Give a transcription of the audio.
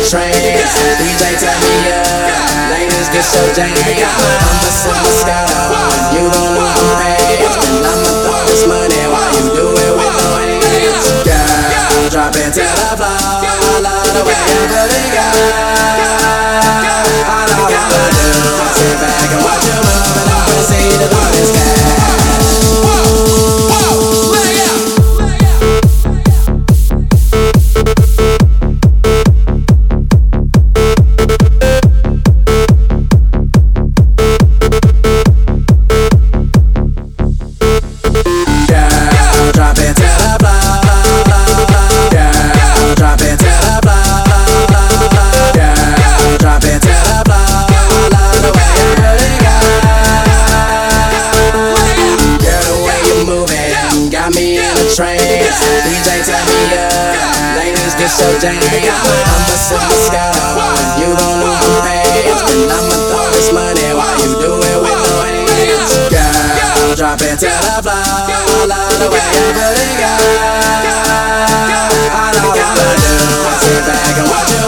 trance. DJ turn me up, ladies get so jam. I'm a silver Moscato, you gon' know I'm paid. And I'ma throw this money while you do it with no hands. Girl, drop it to the floor, I love the way you put it, girl. All I wanna do is sit back and watch you move, and I'll proceed to blow this cash. Trance. DJ turn me up, ladies get so jam. I'm a silver Moscato, you gon' know I'm paid. And I'ma throw this money while you do it with no hands. Girl, drop it to the floor, I love the way you put it, girl. All I wanna do is sit back and watch you